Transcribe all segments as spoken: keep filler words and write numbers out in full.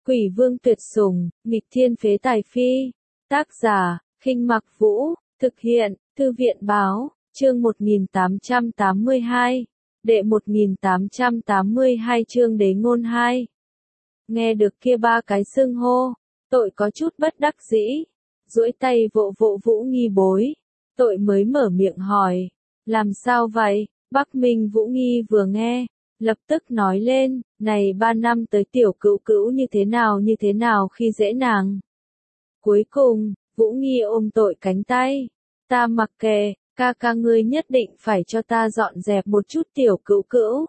Quỷ vương tuyệt sủng, nghịch thiên phế tài phi. Tác giả, Khinh Mặc Vũ, thực hiện, Thư viện báo, chương một nghìn tám trăm tám mươi hai, đệ một nghìn tám trăm tám mươi hai chương đế ngôn hai. Nghe được kia ba cái xưng hô, tội có chút bất đắc dĩ, duỗi tay vỗ vỗ Vũ Nghi bối, tội mới mở miệng hỏi, làm sao vậy? Bắc Minh Vũ Nghi vừa nghe, lập tức nói lên, này ba năm tới tiểu cữu cữu như thế nào như thế nào khi dễ nàng. Cuối cùng, Vũ Nghi ôm tội cánh tay, ta mặc kệ, ca ca ngươi nhất định phải cho ta dọn dẹp một chút tiểu cữu cữu.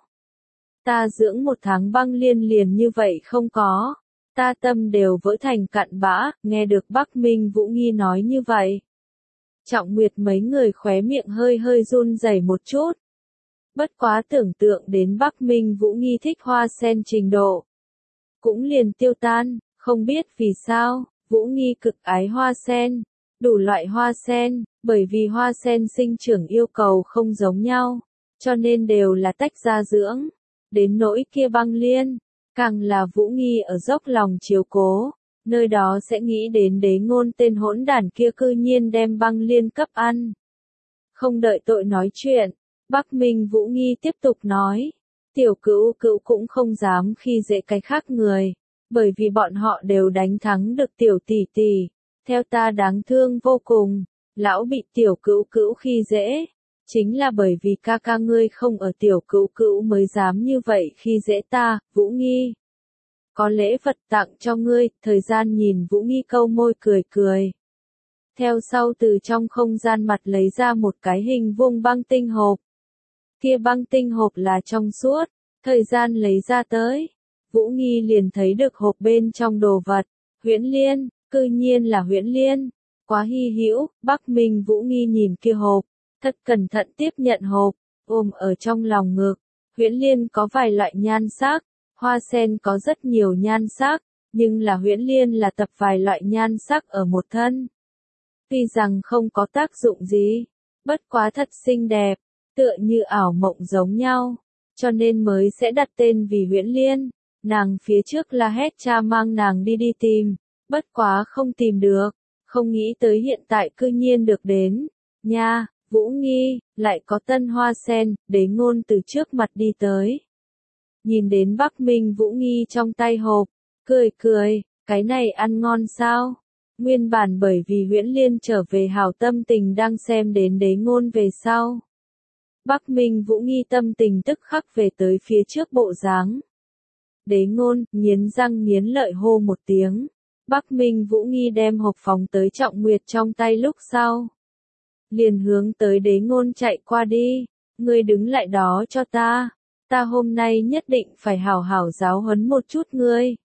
Ta dưỡng một tháng băng liên liền như vậy không có, ta tâm đều vỡ thành cặn bã, nghe được Bắc Minh Vũ Nghi nói như vậy. Trọng Nguyệt mấy người khóe miệng hơi hơi run rẩy một chút. Bất quá tưởng tượng đến Bắc Minh Vũ Nghi thích hoa sen trình độ. Cũng liền tiêu tan, không biết vì sao, Vũ Nghi cực ái hoa sen, đủ loại hoa sen, bởi vì hoa sen sinh trưởng yêu cầu không giống nhau, cho nên đều là tách ra dưỡng. Đến nỗi kia băng liên, càng là Vũ Nghi ở dốc lòng chiếu cố, nơi đó sẽ nghĩ đến đế ngôn tên hỗn đản kia cư nhiên đem băng liên cấp ăn. Không đợi tội nói chuyện, Bắc Minh Vũ Nghi tiếp tục nói, tiểu cữu cữu cũng không dám khi dễ cái khác người, bởi vì bọn họ đều đánh thắng được tiểu tỷ tỷ, theo ta đáng thương vô cùng, lão bị tiểu cữu cữu khi dễ, chính là bởi vì ca ca ngươi không ở tiểu cữu cữu mới dám như vậy khi dễ ta, Vũ Nghi. Có lễ vật tặng cho ngươi, thời gian nhìn Vũ Nghi câu môi cười cười. Theo sau từ trong không gian mặt lấy ra một cái hình vuông băng tinh hộp. Kia băng tinh hộp là trong suốt, thời gian lấy ra tới. Vũ Nghi liền thấy được hộp bên trong đồ vật, huyễn liên, cư nhiên là huyễn liên. Quá hy hữu, Bắc Minh Vũ Nghi nhìn kia hộp, thật cẩn thận tiếp nhận hộp, ôm ở trong lòng ngực. Huyễn liên có vài loại nhan sắc, hoa sen có rất nhiều nhan sắc, nhưng là huyễn liên là tập vài loại nhan sắc ở một thân. Tuy rằng không có tác dụng gì, bất quá thật xinh đẹp, tựa như ảo mộng giống nhau, cho nên mới sẽ đặt tên vì huyễn liên. Nàng phía trước la hét cha mang nàng đi đi tìm, bất quá không tìm được, không nghĩ tới hiện tại cư nhiên được đến. Nha, Vũ Nghi, lại có tân hoa sen, đế ngôn từ trước mặt đi tới. Nhìn đến Bắc Minh Vũ Nghi trong tay hộp, cười cười, cái này ăn ngon sao? Nguyên bản bởi vì huyễn liên trở về hảo tâm tình đang xem đến đế ngôn về sau. Bắc Minh Vũ Nghi tâm tình tức khắc về tới phía trước bộ dáng. Đế ngôn, nghiến răng nghiến lợi hô một tiếng. Bắc Minh Vũ Nghi đem hộp phóng tới Trọng Nguyệt trong tay lúc sau. Liền hướng tới đế ngôn chạy qua đi. Ngươi đứng lại đó cho ta. Ta hôm nay nhất định phải hảo hảo giáo huấn một chút ngươi.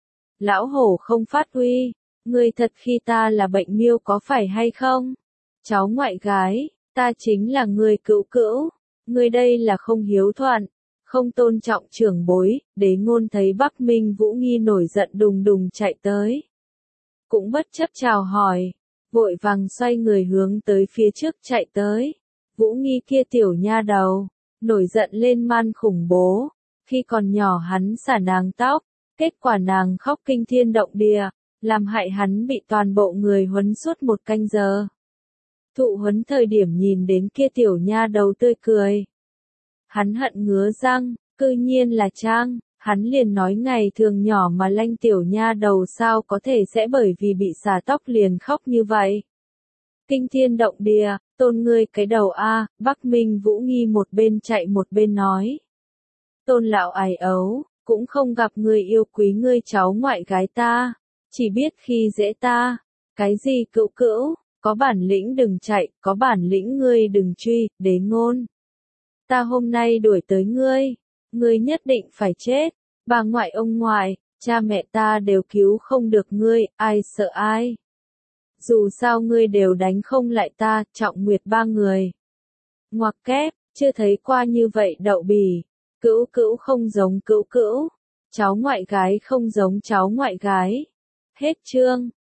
Lão hổ không phát uy. Ngươi thật khi ta là bệnh miêu có phải hay không? Cháu ngoại gái, ta chính là người cữu cữu. Ngươi đây là không hiếu thuận, không tôn trọng trưởng bối. Đế ngôn thấy Bắc Minh Vũ Nghi nổi giận đùng đùng chạy tới. Cũng bất chấp chào hỏi, vội vàng xoay người hướng tới phía trước chạy tới. Vũ Nghi kia tiểu nha đầu, nổi giận lên man khủng bố. Khi còn nhỏ hắn xả nàng tóc, kết quả nàng khóc kinh thiên động địa, làm hại hắn bị toàn bộ người huấn suốt một canh giờ. Thụ huấn thời điểm nhìn đến kia tiểu nha đầu tươi cười. Hắn hận ngứa răng, cư nhiên là trang, hắn liền nói ngày thường nhỏ mà lanh tiểu nha đầu sao có thể sẽ bởi vì bị xả tóc liền khóc như vậy. Kinh thiên động địa, tôn ngươi cái đầu a. Bắc Minh Vũ Nghi một bên chạy một bên nói. Tôn lão ải ấu, cũng không gặp người yêu quý ngươi cháu ngoại gái ta, chỉ biết khi dễ ta, cái gì cữu cữu, có bản lĩnh đừng chạy, có bản lĩnh ngươi đừng truy, đế ngôn. Ta hôm nay đuổi tới ngươi, ngươi nhất định phải chết, bà ngoại ông ngoại, cha mẹ ta đều cứu không được ngươi, ai sợ ai. Dù sao ngươi đều đánh không lại ta, Trọng Nguyệt ba người. Ngoặc kép, chưa thấy qua như vậy đậu bỉ, cữu cữu không giống cữu cữu, cháu ngoại gái không giống cháu ngoại gái. Hết chương.